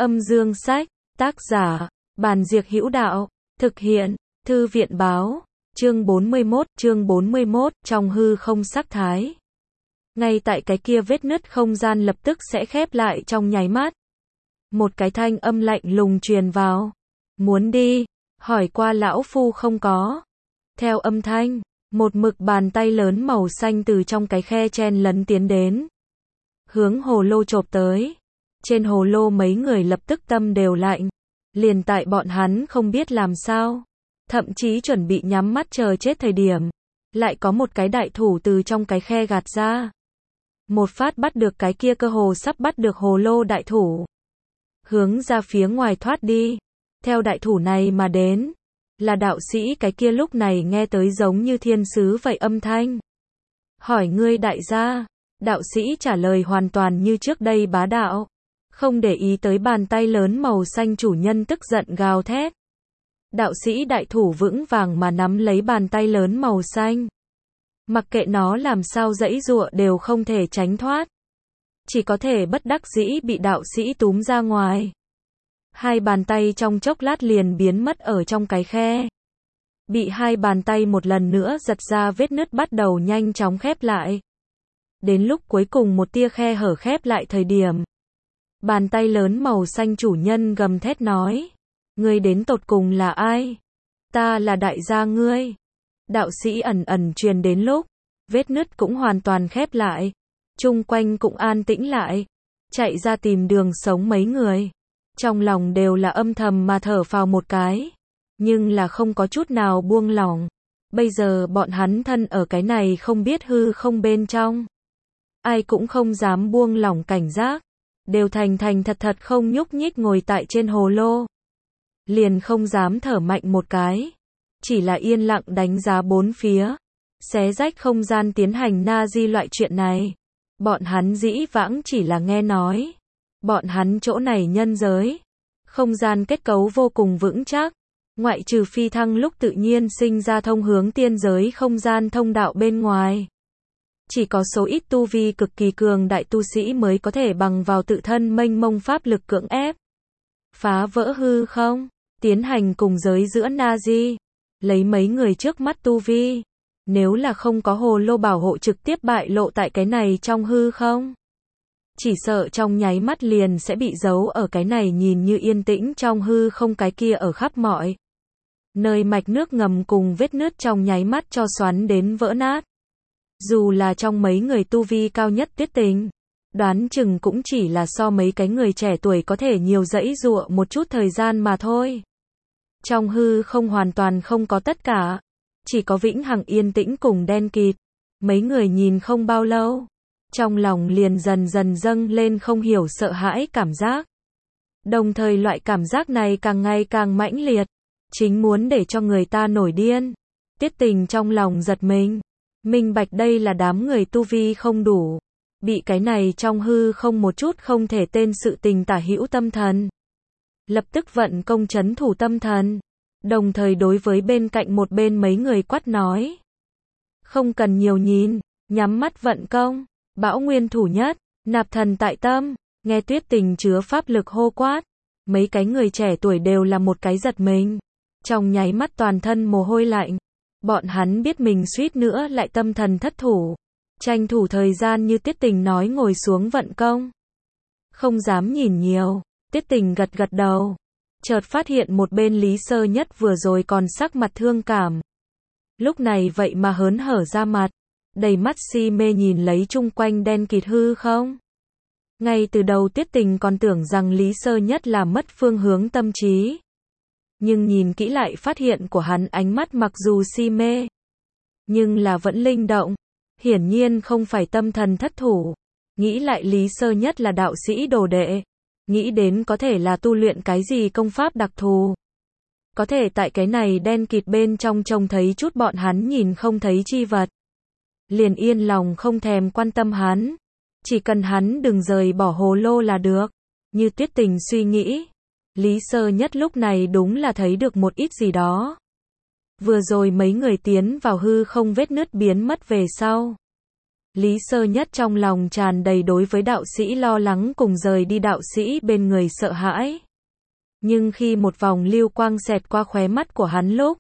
Âm dương sách, tác giả, Bàn Diệc Hữu Đạo, thực hiện, Thư viện báo, chương 41, trong hư không sắc thái. Ngay tại cái kia vết nứt không gian lập tức sẽ khép lại trong nháy mắt. Một cái thanh âm lạnh lùng truyền vào. Muốn đi, hỏi qua lão phu không có. Theo âm thanh, một mực bàn tay lớn màu xanh từ trong cái khe chen lấn tiến đến. Hướng hồ lô chộp tới. Trên hồ lô mấy người lập tức tâm đều lạnh. Liền tại bọn hắn không biết làm sao. Thậm chí chuẩn bị nhắm mắt chờ chết thời điểm. Lại có một cái đại thủ từ trong cái khe gạt ra. Một phát bắt được cái kia cơ hồ sắp bắt được hồ lô đại thủ. Hướng ra phía ngoài thoát đi. Theo đại thủ này mà đến. Là đạo sĩ cái kia lúc này nghe tới giống như thiên sứ vậy âm thanh. Hỏi ngươi đại gia. Đạo sĩ trả lời hoàn toàn như trước đây bá đạo. Không để ý tới bàn tay lớn màu xanh chủ nhân tức giận gào thét. Đạo sĩ đại thủ vững vàng mà nắm lấy bàn tay lớn màu xanh. Mặc kệ nó làm sao giãy giụa đều không thể tránh thoát. Chỉ có thể bất đắc dĩ bị đạo sĩ túm ra ngoài. Hai bàn tay trong chốc lát liền biến mất ở trong cái khe. Bị hai bàn tay một lần nữa giật ra vết nứt bắt đầu nhanh chóng khép lại. Đến lúc cuối cùng một tia khe hở khép lại thời điểm. Bàn tay lớn màu xanh chủ nhân gầm thét nói. Ngươi đến tột cùng là ai? Ta là đại gia ngươi. Đạo sĩ ẩn ẩn truyền đến lúc. Vết nứt cũng hoàn toàn khép lại. Chung quanh cũng an tĩnh lại. Chạy ra tìm đường sống mấy người. Trong lòng đều là âm thầm mà thở phào một cái. Nhưng là không có chút nào buông lỏng. Bây giờ bọn hắn thân ở cái này không biết hư không bên trong. Ai cũng không dám buông lỏng cảnh giác. Đều thành thật không nhúc nhích ngồi tại trên hồ lô. Liền không dám thở mạnh một cái. Chỉ là yên lặng đánh giá bốn phía. Xé rách không gian tiến hành na di loại chuyện này. Bọn hắn dĩ vãng chỉ là nghe nói. Bọn hắn chỗ này nhân giới. Không gian kết cấu vô cùng vững chắc. Ngoại trừ phi thăng lúc tự nhiên sinh ra thông hướng tiên giới không gian thông đạo bên ngoài. Chỉ có số ít tu vi cực kỳ cường đại tu sĩ mới có thể bằng vào tự thân mênh mông pháp lực cưỡng ép. Phá vỡ hư không, tiến hành cùng giới giữa Nazi. Lấy mấy người trước mắt tu vi. Nếu là không có hồ lô bảo hộ trực tiếp bại lộ tại cái này trong hư không. Chỉ sợ trong nháy mắt liền sẽ bị giấu ở cái này nhìn như yên tĩnh trong hư không cái kia ở khắp mọi. Nơi mạch nước ngầm cùng vết nứt trong nháy mắt cho xoắn đến vỡ nát. Dù là trong mấy người tu vi cao nhất Tiết Tình, đoán chừng cũng chỉ là so mấy cái người trẻ tuổi có thể nhiều giãy giụa một chút thời gian mà thôi. Trong hư không hoàn toàn không có tất cả, chỉ có vĩnh hằng yên tĩnh cùng đen kịt. Mấy người nhìn không bao lâu, trong lòng liền dần dần dâng lên không hiểu sợ hãi cảm giác. Đồng thời loại cảm giác này càng ngày càng mãnh liệt, chính muốn để cho người ta nổi điên. Tiết Tình trong lòng giật mình. Minh bạch đây là đám người tu vi không đủ. Bị cái này trong hư không một chút không thể tên sự tình tả hữu tâm thần. Lập tức vận công trấn thủ tâm thần. Đồng thời đối với bên cạnh một bên mấy người quát nói. Không cần nhiều nhìn, nhắm mắt vận công. Bão nguyên thủ nhất, nạp thần tại tâm. Nghe Tuyết Tình chứa pháp lực hô quát. Mấy cái người trẻ tuổi đều là một cái giật mình. Trong nháy mắt toàn thân mồ hôi lạnh. Bọn hắn biết mình suýt nữa lại tâm thần thất thủ. Tranh thủ thời gian như Tiết Tình nói ngồi xuống vận công. Không dám nhìn nhiều. Tiết Tình gật gật đầu. Chợt phát hiện một bên Lý Sơ Nhất vừa rồi còn sắc mặt thương cảm. Lúc này vậy mà hớn hở ra mặt. Đầy mắt si mê nhìn lấy chung quanh đen kịt hư không. Ngay từ đầu Tiết Tình còn tưởng rằng Lý Sơ Nhất là mất phương hướng tâm trí. Nhưng nhìn kỹ lại phát hiện của hắn ánh mắt mặc dù si mê. Nhưng là vẫn linh động. Hiển nhiên không phải tâm thần thất thủ. Nghĩ lại Lý Sơ Nhất là đạo sĩ đồ đệ. Nghĩ đến có thể là tu luyện cái gì công pháp đặc thù. Có thể tại cái này đen kịt bên trong trông thấy chút bọn hắn nhìn không thấy chi vật. Liền yên lòng không thèm quan tâm hắn. Chỉ cần hắn đừng rời bỏ hồ lô là được. Như Tuyết Tình suy nghĩ. Lý Sơ Nhất lúc này đúng là thấy được một ít gì đó. Vừa rồi mấy người tiến vào hư không vết nứt biến mất về sau. Lý Sơ Nhất trong lòng tràn đầy đối với đạo sĩ lo lắng cùng rời đi đạo sĩ bên người sợ hãi. Nhưng khi một vòng lưu quang xẹt qua khóe mắt của hắn lúc,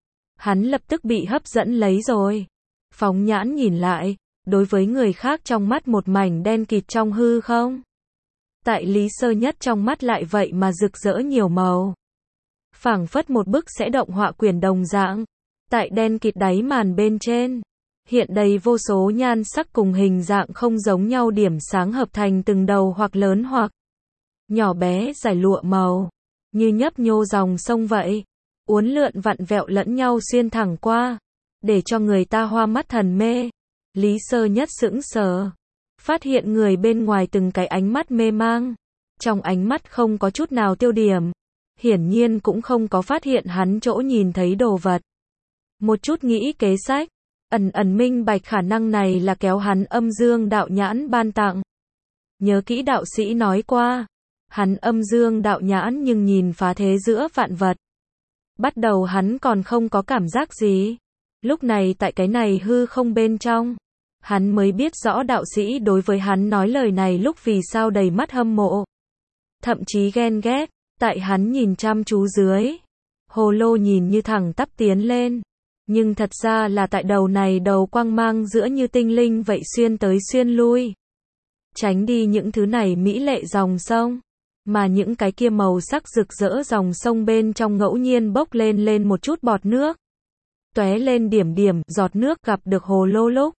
hắn lập tức bị hấp dẫn lấy rồi. Phóng nhãn nhìn lại, đối với người khác trong mắt một mảnh đen kịt trong hư không. Tại Lý Sơ Nhất trong mắt lại vậy mà rực rỡ nhiều màu. Phảng phất một bức sẽ động họa quyển đồng dạng. Tại đen kịt đáy màn bên trên, hiện đầy vô số nhan sắc cùng hình dạng không giống nhau điểm sáng hợp thành từng đầu hoặc lớn hoặc nhỏ bé giải lụa màu, như nhấp nhô dòng sông vậy, uốn lượn vặn vẹo lẫn nhau xuyên thẳng qua, để cho người ta hoa mắt thần mê. Lý Sơ Nhất sững sờ, phát hiện người bên ngoài từng cái ánh mắt mê mang, trong ánh mắt không có chút nào tiêu điểm, hiển nhiên cũng không có phát hiện hắn chỗ nhìn thấy đồ vật. Một chút nghĩ kế sách, ẩn ẩn minh bạch khả năng này là kéo hắn âm dương đạo nhãn ban tặng. Nhớ kỹ đạo sĩ nói qua, hắn âm dương đạo nhãn nhưng nhìn phá thế giữa vạn vật. Bắt đầu hắn còn không có cảm giác gì. Lúc này tại cái này hư không bên trong, hắn mới biết rõ đạo sĩ đối với hắn nói lời này lúc vì sao đầy mắt hâm mộ. Thậm chí ghen ghét, tại hắn nhìn chăm chú dưới. Hồ lô nhìn như thẳng tắp tiến lên. Nhưng thật ra là tại đầu này đầu quang mang giữa như tinh linh vậy xuyên tới xuyên lui. Tránh đi những thứ này mỹ lệ dòng sông. Mà những cái kia màu sắc rực rỡ dòng sông bên trong ngẫu nhiên bốc lên một chút bọt nước. Tóe lên điểm điểm giọt nước gặp được hồ lô lúc.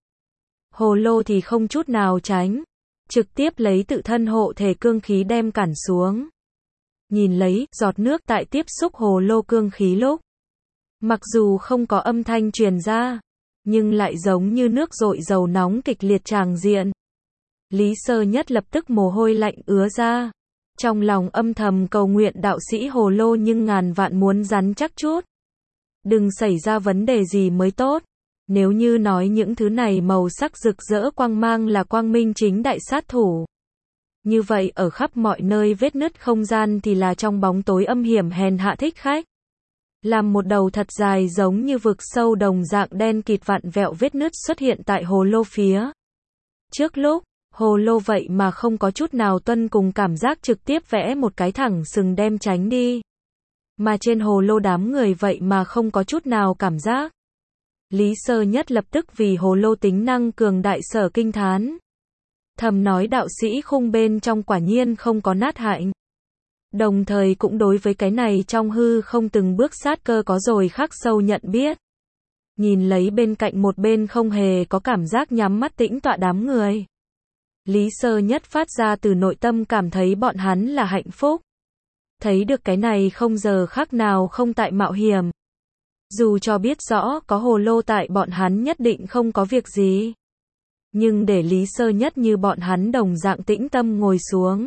Hồ lô thì không chút nào tránh. Trực tiếp lấy tự thân hộ thể cương khí đem cản xuống. Nhìn lấy giọt nước tại tiếp xúc hồ lô cương khí lúc. Mặc dù không có âm thanh truyền ra, nhưng lại giống như nước dội dầu nóng kịch liệt tràng diện. Lý Sơ Nhất lập tức mồ hôi lạnh ứa ra. Trong lòng âm thầm cầu nguyện đạo sĩ hồ lô nhưng ngàn vạn muốn rắn chắc chút. Đừng xảy ra vấn đề gì mới tốt. Nếu như nói những thứ này màu sắc rực rỡ quang mang là quang minh chính đại sát thủ. Như vậy ở khắp mọi nơi vết nứt không gian thì là trong bóng tối âm hiểm hèn hạ thích khách. Làm một đầu thật dài giống như vực sâu đồng dạng đen kịt vặn vẹo vết nứt xuất hiện tại hồ lô phía. Trước lúc, hồ lô vậy mà không có chút nào tuân cùng cảm giác trực tiếp vẽ một cái thẳng sừng đem tránh đi. Mà trên hồ lô đám người vậy mà không có chút nào cảm giác. Lý Sơ Nhất lập tức vì hồ lô tính năng cường đại sở kinh thán. Thầm nói đạo sĩ khung bên trong quả nhiên không có nát hạnh. Đồng thời cũng đối với cái này trong hư không từng bước sát cơ có rồi khắc sâu nhận biết. Nhìn lấy bên cạnh một bên không hề có cảm giác nhắm mắt tĩnh tọa đám người. Lý Sơ Nhất phát ra từ nội tâm cảm thấy bọn hắn là hạnh phúc. Thấy được cái này không giờ khác nào không tại mạo hiểm. Dù cho biết rõ có hồ lô tại bọn hắn nhất định không có việc gì. Nhưng để Lý Sơ Nhất như bọn hắn đồng dạng tĩnh tâm ngồi xuống.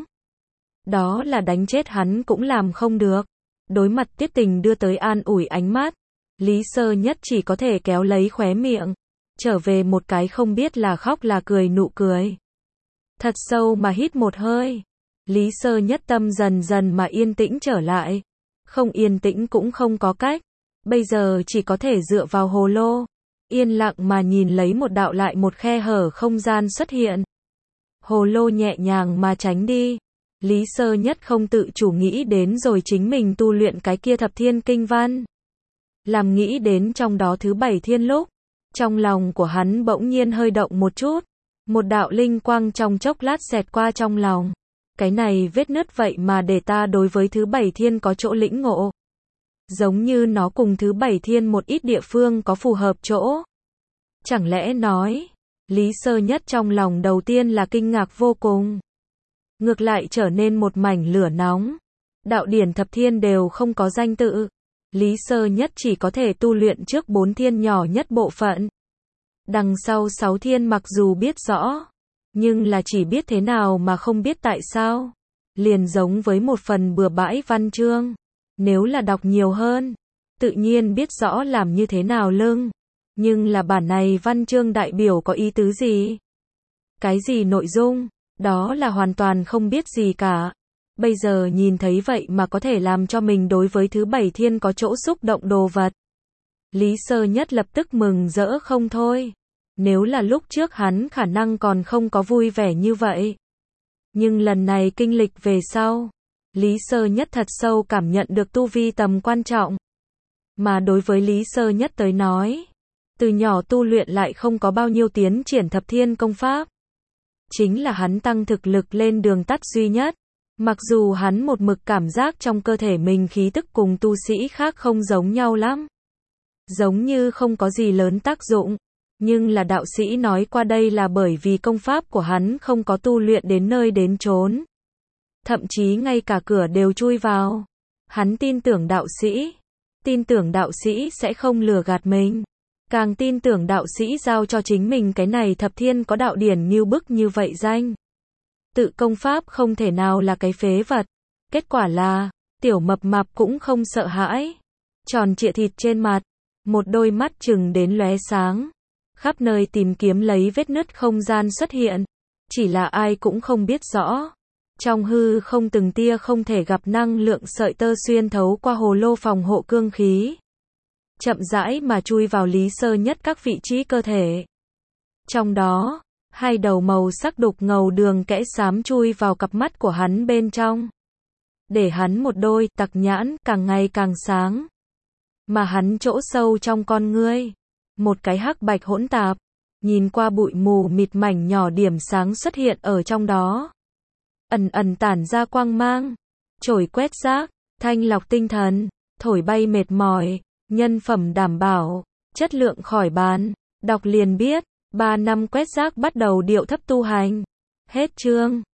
Đó là đánh chết hắn cũng làm không được. Đối mặt Tiết Tình đưa tới an ủi ánh mắt. Lý Sơ Nhất chỉ có thể kéo lấy khóe miệng. Trở về một cái không biết là khóc là cười nụ cười. Thật sâu mà hít một hơi. Lý Sơ Nhất tâm dần dần mà yên tĩnh trở lại. Không yên tĩnh cũng không có cách. Bây giờ chỉ có thể dựa vào hồ lô. Yên lặng mà nhìn lấy một đạo lại một khe hở không gian xuất hiện. Hồ lô nhẹ nhàng mà tránh đi. Lý Sơ Nhất không tự chủ nghĩ đến rồi chính mình tu luyện cái kia thập thiên kinh văn. Làm nghĩ đến trong đó thứ 7 thiên lúc. Trong lòng của hắn bỗng nhiên hơi động một chút. Một đạo linh quang trong chốc lát xẹt qua trong lòng. Cái này vết nứt vậy mà để ta đối với thứ 7 thiên có chỗ lĩnh ngộ. Giống như nó cùng thứ 7 thiên một ít địa phương có phù hợp chỗ. Chẳng lẽ nói, Lý Sơ Nhất trong lòng đầu tiên là kinh ngạc vô cùng. Ngược lại trở nên một mảnh lửa nóng. Đạo điển thập thiên đều không có danh tự. Lý Sơ Nhất chỉ có thể tu luyện trước 4 thiên nhỏ nhất bộ phận. Đằng sau 6 thiên mặc dù biết rõ, nhưng là chỉ biết thế nào mà không biết tại sao. Liền giống với một phần bừa bãi văn chương. Nếu là đọc nhiều hơn, tự nhiên biết rõ làm như thế nào lưng. Nhưng là bản này văn chương đại biểu có ý tứ gì? Cái gì nội dung? Đó là hoàn toàn không biết gì cả. Bây giờ nhìn thấy vậy mà có thể làm cho mình đối với thứ 7 thiên có chỗ xúc động đồ vật. Lý Sơ Nhất lập tức mừng rỡ không thôi. Nếu là lúc trước hắn khả năng còn không có vui vẻ như vậy. Nhưng lần này kinh lịch về sau, Lý Sơ Nhất thật sâu cảm nhận được tu vi tầm quan trọng. Mà đối với Lý Sơ Nhất tới nói, từ nhỏ tu luyện lại không có bao nhiêu tiến triển thập thiên công pháp. Chính là hắn tăng thực lực lên đường tắt duy nhất. Mặc dù hắn một mực cảm giác trong cơ thể mình khí tức cùng tu sĩ khác không giống nhau lắm. Giống như không có gì lớn tác dụng. Nhưng là đạo sĩ nói qua đây là bởi vì công pháp của hắn không có tu luyện đến nơi đến chốn. Thậm chí ngay cả cửa đều chui vào. Hắn tin tưởng đạo sĩ. Tin tưởng đạo sĩ sẽ không lừa gạt mình. Càng tin tưởng đạo sĩ giao cho chính mình cái này thập thiên có đạo điển như bức như vậy danh. Tự công pháp không thể nào là cái phế vật. Kết quả là, tiểu mập mạp cũng không sợ hãi. Tròn trịa thịt trên mặt, một đôi mắt chừng đến lóe sáng. Khắp nơi tìm kiếm lấy vết nứt không gian xuất hiện. Chỉ là ai cũng không biết rõ. Trong hư không từng tia không thể gặp năng lượng sợi tơ xuyên thấu qua hồ lô phòng hộ cương khí. Chậm rãi mà chui vào Lý Sơ Nhất các vị trí cơ thể. Trong đó, hai đầu màu sắc đục ngầu đường kẽ xám chui vào cặp mắt của hắn bên trong. Để hắn một đôi tặc nhãn càng ngày càng sáng. Mà hắn chỗ sâu trong con ngươi, một cái hắc bạch hỗn tạp, nhìn qua bụi mù mịt mảnh nhỏ điểm sáng xuất hiện ở trong đó. Ẩn ẩn tản ra quang mang, trổi quét rác, thanh lọc tinh thần, thổi bay mệt mỏi, nhân phẩm đảm bảo, chất lượng khỏi bàn, đọc liền biết, 3 năm quét rác bắt đầu điệu thấp tu hành. Hết chương.